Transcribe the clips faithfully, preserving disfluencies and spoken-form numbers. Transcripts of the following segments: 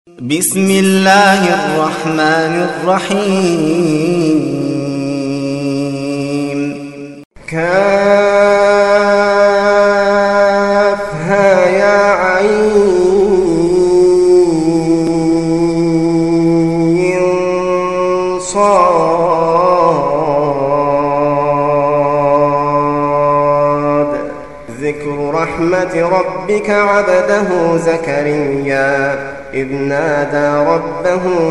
بسم الله الرحمن الرحيم. كافها يا عين صاد. ذكر رحمة ربك عبده زكريا إذ نادى ربه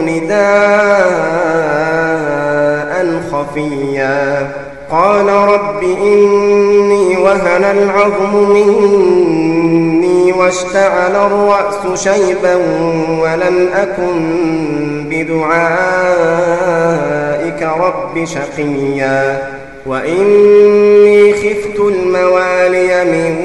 نداء خفيا قال رب إني وهن العظم مني واشتعل الرأس شيبا ولم أكن بدعائك رب شقيا وإني خفت الموالي من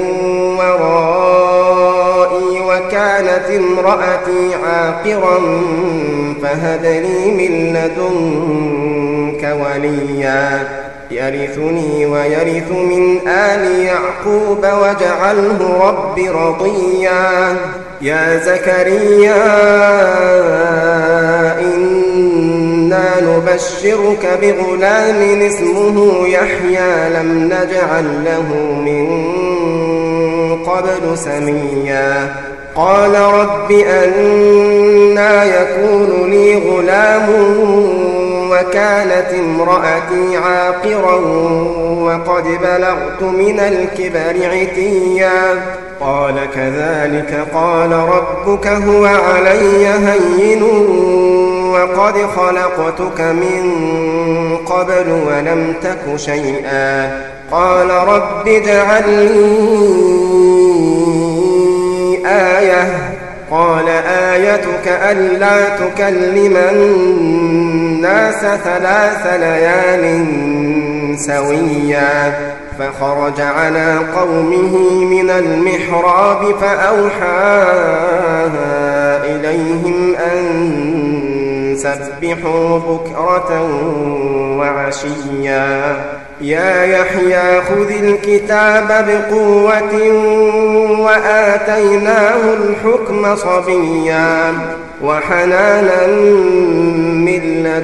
ورائي وكانت امرأتي عاقرا فهب لي من لدنك وليا يرثني ويرث من آل يعقوب واجعله رب رضيا يا زكريا إنا نبشرك بغلام اسمه يحيى لم نجعل له من قبل سميا قال رب أنى يكون لي غلام وكانت امرأتي عاقرا وقد بلغت من الكبر عتيا قال كذلك قال ربك هو علي هين وقد خلقتك من قبل ولم تك شيئا قال رب اجعل لي آية قال آيتك ألا تكلم الناس ثلاث ليال سويا فخرج على قومه من المحراب فأوحى إليهم أن سبحوا بكرة وعشيا يا يحيى خذ الكتاب بقوة وآتيناه الحكم صبيا وحنانا من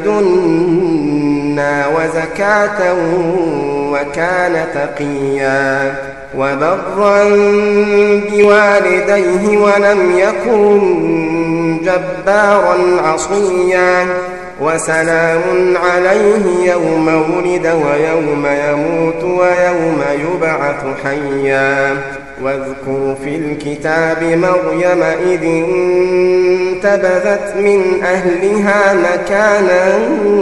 لدنا وزكاة وكان تقيا وبرا بوالديه ولم يكن جبارا عصيا وسلام عليه يوم ولد ويوم يموت ويوم يبعث حيا واذكر في الكتاب مريم إذ انتبذت من أهلها مكانا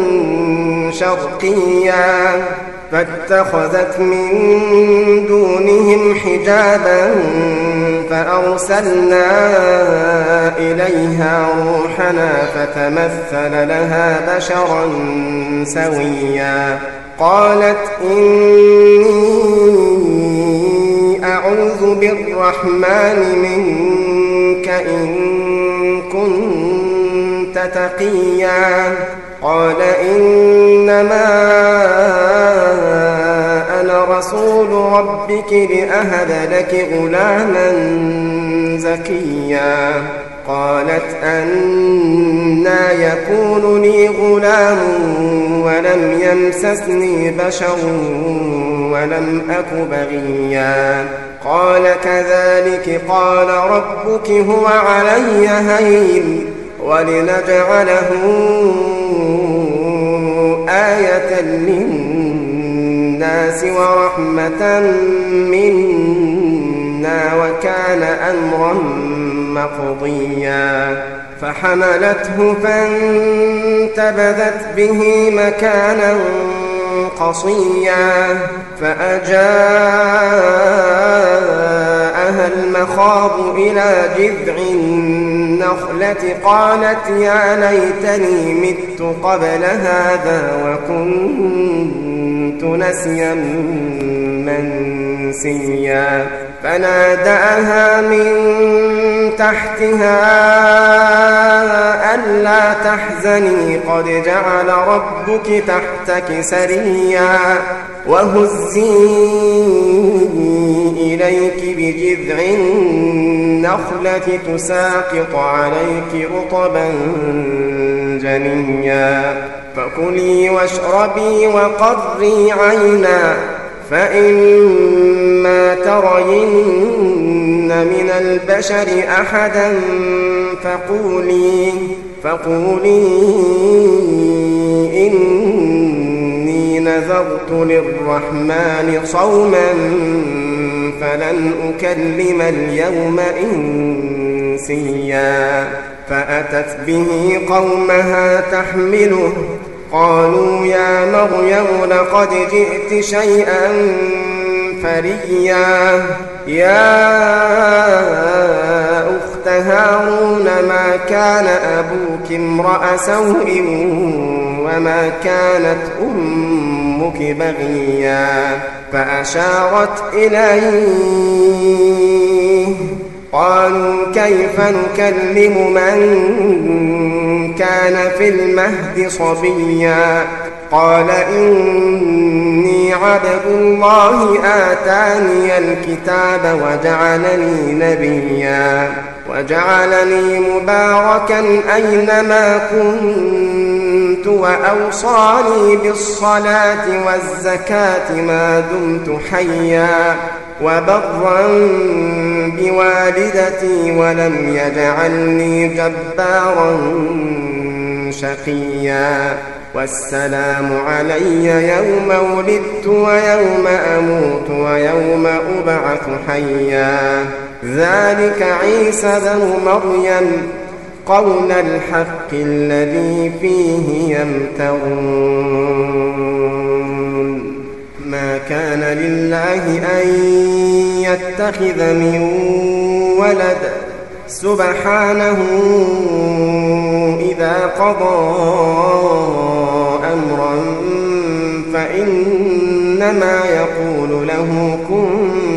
شرقيا فاتخذت من دونهم حجابا فأرسلنا إليها روحنا فتمثل لها بشرا سويا قالت إني أعوذ بالرحمن منك إن كنت تقيا قال إنما أنا رسول ربك لأهب لك غلاما زكيا قالت أنى يكون لي غلام ولم يمسسني بشر ولم أك بغيا قال كذلك قال ربك هو علي هين ولنجعله آية للناس ورحمة منا وكان أمرا مقضيا فحملته فانتبذت به مكانا قصيا فأجاءها المخاض إلى جذع النخلة قالت يا ليتني مت قبل هذا وكنت نسيا منسيا فناداها من تحتها ألا تحزني قد جعل ربك تحتك سريا وهزي إليك بجذع النخلة تساقط عليك رطبا جنيا فكلي واشربي وقري عينا فإما ترين من البشر أحدا فقولي, فقولي إني نذرت للرحمن صوما فلن أكلم اليوم إنسيا فأتت به قومها تحمله قالوا يا مريم لقد جئت شيئا فريا يا أخت هارون ما كان أبوك امرأ سوء وما كانت أمك بغيا فأشارت إليه قالوا كيف نكلم من كان في المهد صبيا قال إني عبد الله آتاني الكتاب وجعلني نبيا وجعلني مباركا أينما كنت وأوصاني بالصلاة والزكاة ما دمت حيا وبرا بوالدتي ولم يجعلني جبارا شقيا والسلام علي يوم ولدت ويوم أموت ويوم أبعث حيا ذلك عيسى بن مريم قول الحق الذي فيه يمترون ما كان لله أن يتخذ من ولد سبحانه إذا قضى أمرا فإنما يقول له كن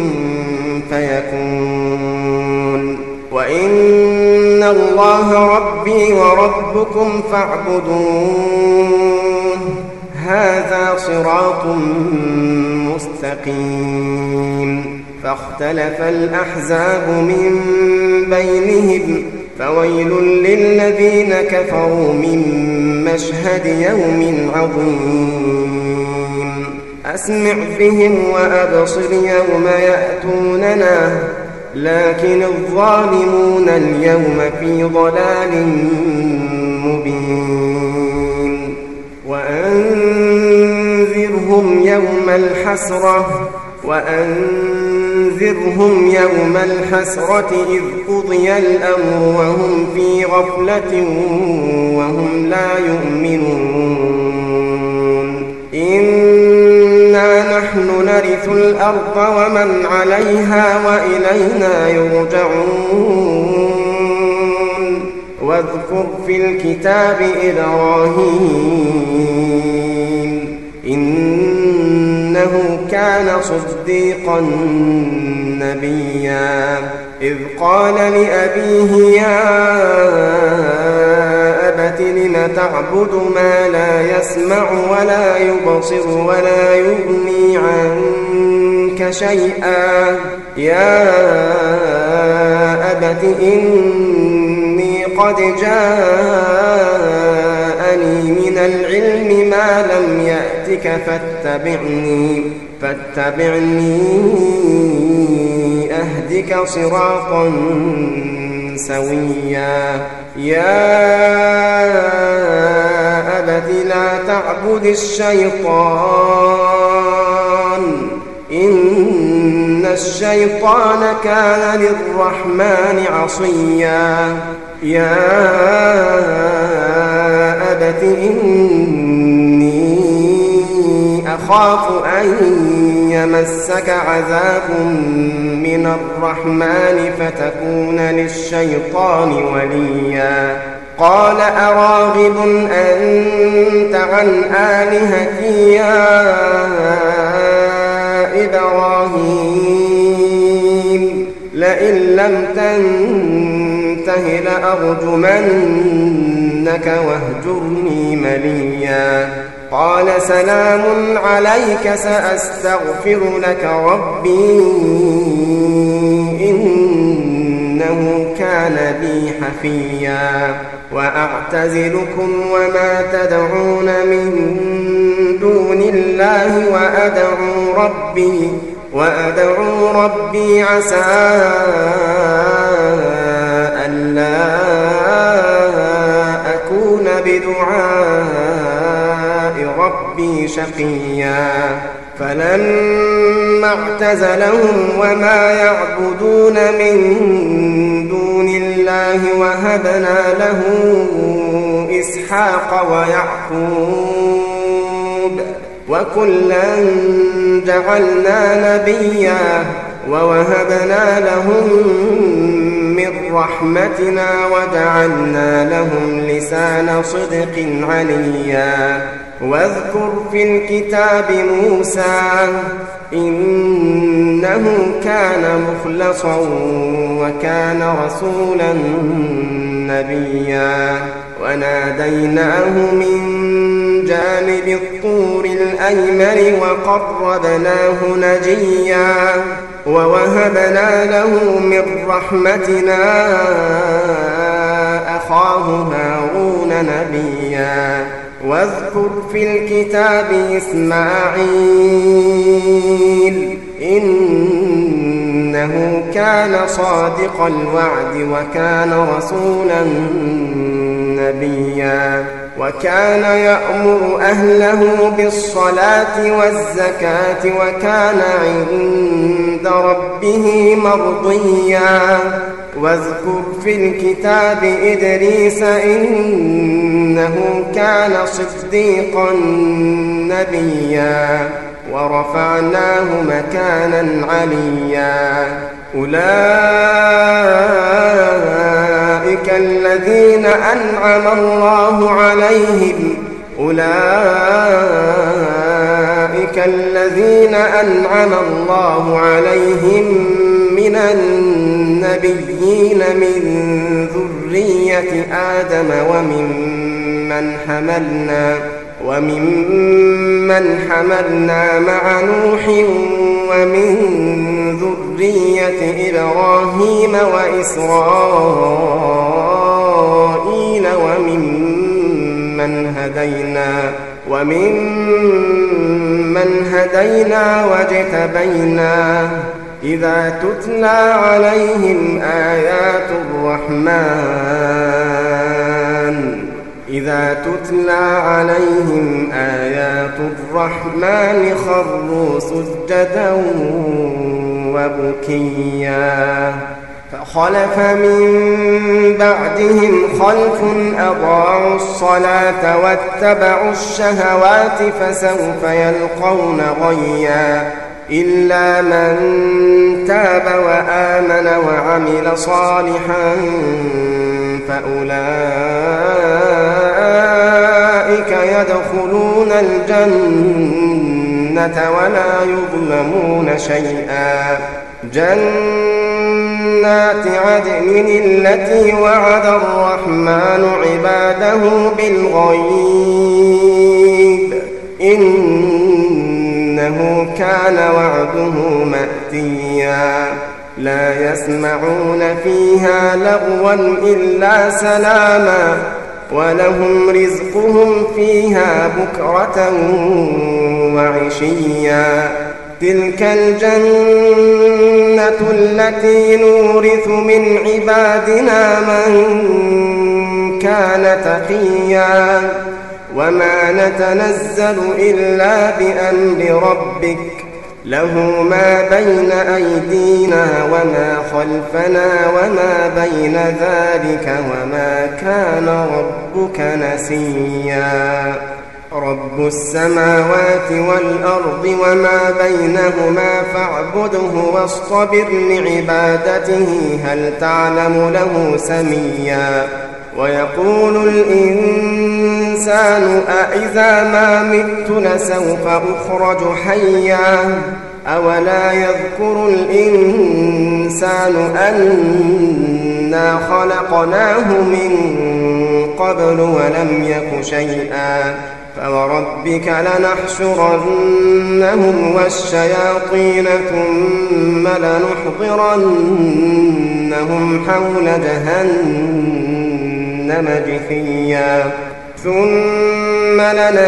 فيكون وإن الله ربي وربكم فاعبدون هذا صراط مستقيم فاختلف الأحزاب من بينهم فويل للذين كفروا من مشهد يوم عظيم أسمع بهم وأبصر يوم يأتوننا لكن الظالمون اليوم في ضلال مبين وأنذرهم يوم الحسرة وأنذرهم يوم الحسرة إذ قضي الأمر وهم في غفلة وهم لا يؤمنون إنا نحن نرث الأرض ومن عليها وإلينا يرجعون واذكر في الكتاب إبراهيم إنه كان صديقا نبيا إذ قال لأبيه يا أبت لم تعبد ما لا يسمع ولا يبصر ولا يغني عنك شيئا يا أبت إني قد جاءني من العلم ما لم يأتك فاتبعني فاتبعني أهدك صراطا سويا يا أبت لا تعبد الشيطان إن الشيطان كان للرحمن عصيا يا أبت إني أخاف أن يمسك عذاب من الرحمن فتكون للشيطان وليا قال أراغب أنت عن آلهتي يا إبراهيم لئن لم تنته لأرجمنك واهجرني مليا قال سلام عليك سأستغفر لك ربي إنه كان بي حفيا وأعتزلكم وما تدعون من دون الله وأدعو ربي وأدعو ربي عسى ألا أكون بدعاء ربي شقيا فلما اعتزلهم وما يعبدون من دون الله وهبنا له إسحاق ويعقوب وكلا جعلنا نبيا ووهبنا لهم من رحمتنا وجعلنا لهم لسان صدق عليا واذكر في الكتاب موسى إنه كان مخلصا وكان رسولا نبيا وناديناه من جانب الطور الأيمن وقربناه نجيا ووهبنا له من رحمتنا أخاه هارون نبيا واذكر في الكتاب إسماعيل إنه كان صادق الوعد وكان رسولا نبيا وكان يأمر أهله بالصلاة والزكاة وكان عند ربه مرضيا واذكر في الكتاب إدريس إنه كان صديقا نبيا ورفعناه مكانا عليا أولئك الذين أنعم الله عليهم أولئك الذين أنعم الله عليهم من النبيين من ذرية آدم وممن حملنا وممن حملنا مع نوح ومن ذرية إبراهيم وإسرائيل وممن هدينا وممن هدينا واجتبينا إذا تتلى عليهم آيات الرحمن إذا تتلى عليهم آيات الرحمن خروا سجدا وبكيا فخلف من بعدهم خلف أضاعوا الصلاة واتبعوا الشهوات فسوف يلقون غيا إلا من تاب وآمن وعمل صالحا فأولئك يدخلون الجنة ولا يظلمون شيئا جنات عدن التي وعد الرحمن عباده بالغيب إنه كان وعده مأتيا لا يسمعون فيها لغوا إلا سلاما ولهم رزقهم فيها بكرة وعشيا تلك الجنة التي نورث من عبادنا من كان تقيا وما نتنزل إلا بأمر ربك له ما بين أيدينا وما خلفنا وما بين ذلك وما كان ربك نسيا رب السماوات والأرض وما بينهما فاعبده واصطبر لعبادته هل تعلم له سميا ويقول الإنسان أإذا ما مت لسوف أخرج حيا أولا يذكر الإنسان أنا خلقناه من قبل ولم يك شيئا فوربك لنحشرنهم والشياطين ثم لنحضرنهم حول جهنم جثيا ثم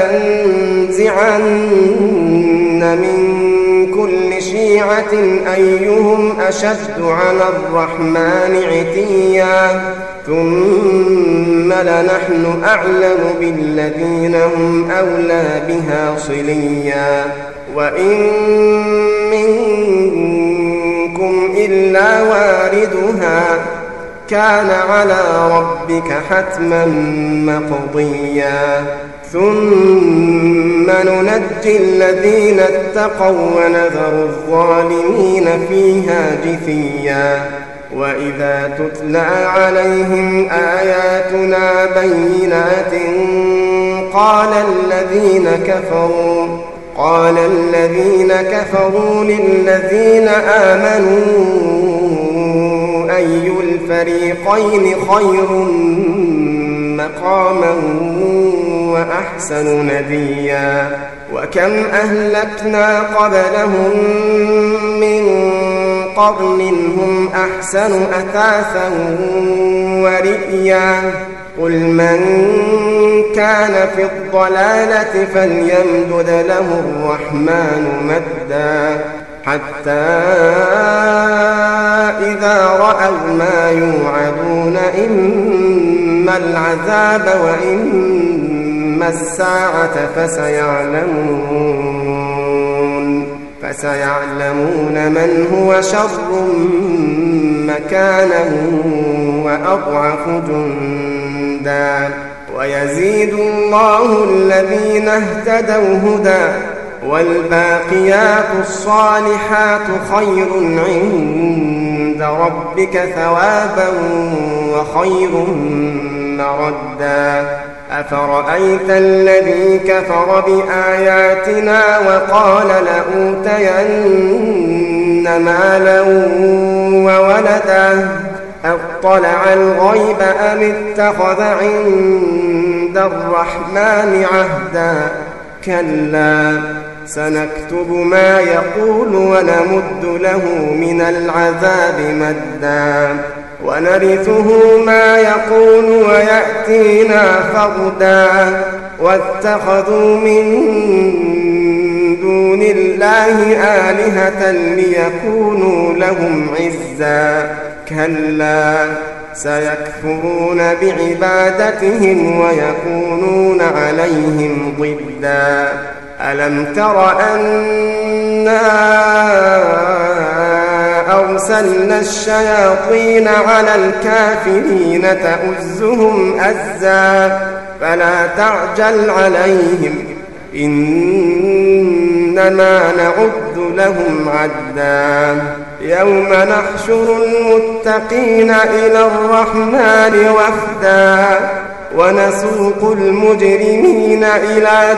لننزعن من كل شيعة أيهم أشد على الرحمن عتيا ثم لنحن أعلم بالذين هم أولى بها صليا وإن منكم إلا واردها كان على ربك حتما مقضيا ثم ننجي الذين اتقوا ونذر الظالمين فيها جثيا وإذا تتلى عليهم آياتنا بينات قال الذين كفروا قال الذين كفروا للذين آمنوا أي الفريقين خير مقاما وأحسن نديا وكم أهلكنا قبلهم من قرن هم أحسن أثاثا ورئيا قل من كان في الضلالة فليمدد له الرحمن مدا حتى إذا رأوا ما يوعدون إما العذاب وإما الساعة فسيعلمون فسيعلمون من هو شر مكانا وأضعف جندا ويزيد الله الذين اهتدوا هدى والباقيات الصالحات خير عند ربك ثوابا وخير مردا أفرأيت الذي كفر بآياتنا وقال لأوتين مالا وولدا أطلع الغيب أم اتخذ عند الرحمن عهدا كلا سنكتب ما يقول ونمد له من العذاب مدا ونرثه ما يقول ويأتينا فردا واتخذوا من دون الله آلهة ليكونوا لهم عزا كلا سيكفرون بعبادتهم ويكونون عليهم ضدا ألم تر أنا أرسلنا الشياطين على الكافرين تؤزهم أزا فلا تعجل عليهم إنما نعد لهم عدا يوم نحشر المتقين إلى الرحمن وفدا ونسوق المجرمين إلى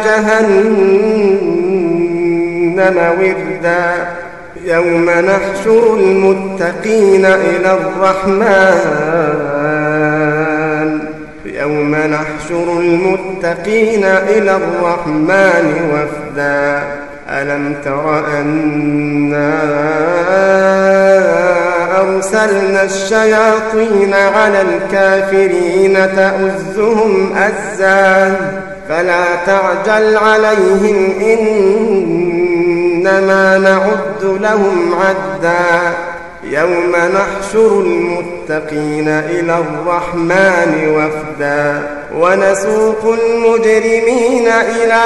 جهنم وردا يوم نحشر المتقين إلى الرحمن يوم نحشر المتقين إلى الرحمن وفدا ألم تر أنا أرسلنا الشياطين على الكافرين تؤزهم أزا فلا تعجل عليهم إنما نعد لهم عدا يوم نحشر المتقين إلى الرحمن وفدا ونسوق المجرمين إلى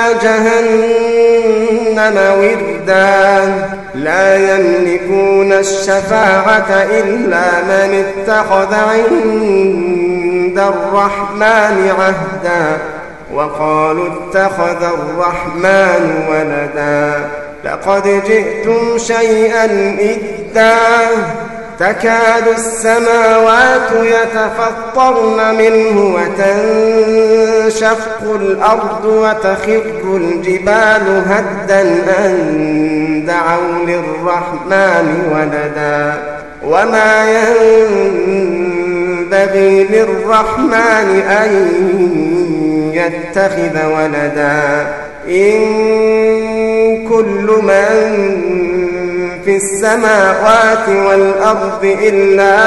جهنم وردا لا يملكون الشفاعة إلا من اتخذ عند الرحمن عهدا وقالوا اتخذ الرحمن ولدا لقد جئتم شيئا إدا تكاد السماوات يتفطرن منه وتنشق الأرض وتخر الجبال هدا أن دعوا للرحمن ولدا وما ينبغي للرحمن أن يتخذ ولدا إن كل من في السماوات والأرض إلا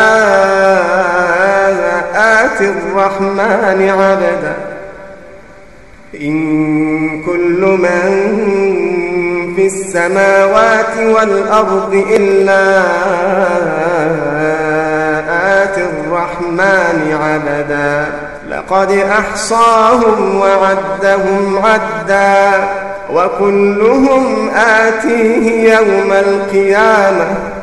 آتي الرحمن عبدا إن كل من في السماوات والأرض إلا آتي الرحمن عبدا لقد أحصاهم وعدهم عدا وكلهم آتيه يوم القيامة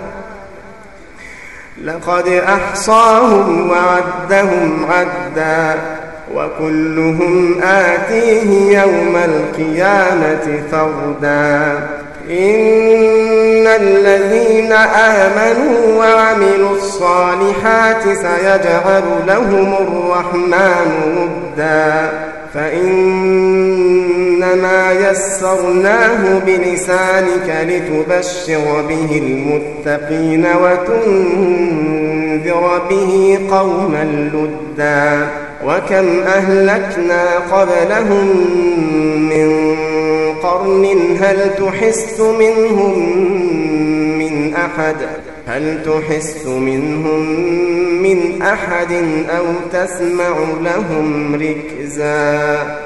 لقد أحصاهم وعدهم عدا وكلهم آتيه يوم القيامة فردا إن الذين آمنوا وعملوا الصالحات سيجعل لهم الرحمن ودا فإنما يسرناه بلسانك لتبشر به المتقين وتنذر به قوما لدا وكم أهلكنا قبلهم من قرن هل تحس منهم من أحد هل تحس منهم من أحد أو تسمع لهم ركزا